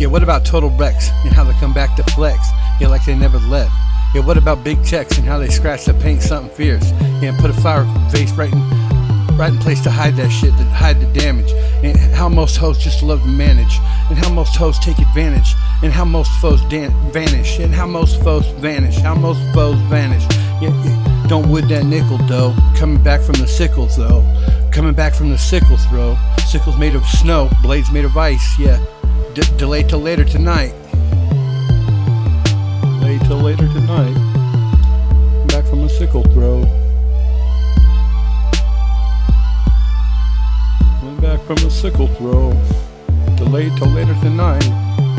Yeah, what about total wrecks and how they come back to flex? Yeah, like they never left. Yeah, what about big checks and how they scratch the paint something fierce? Yeah, and put a flower vase right in place to hide that shit, to hide the damage. And how most hoes just love to manage, and how most hoes take advantage, and how most foes vanish, and how most foes vanish, how most foes vanish. Yeah, don't wood that nickel though. Coming back from the sickles though. Coming back from the sickle throw. Sickles made of snow, blades made of ice. Yeah, delay till later tonight. Delay till later tonight. Back from a sickle throw. Back from a sickle throw. Delayed till later tonight.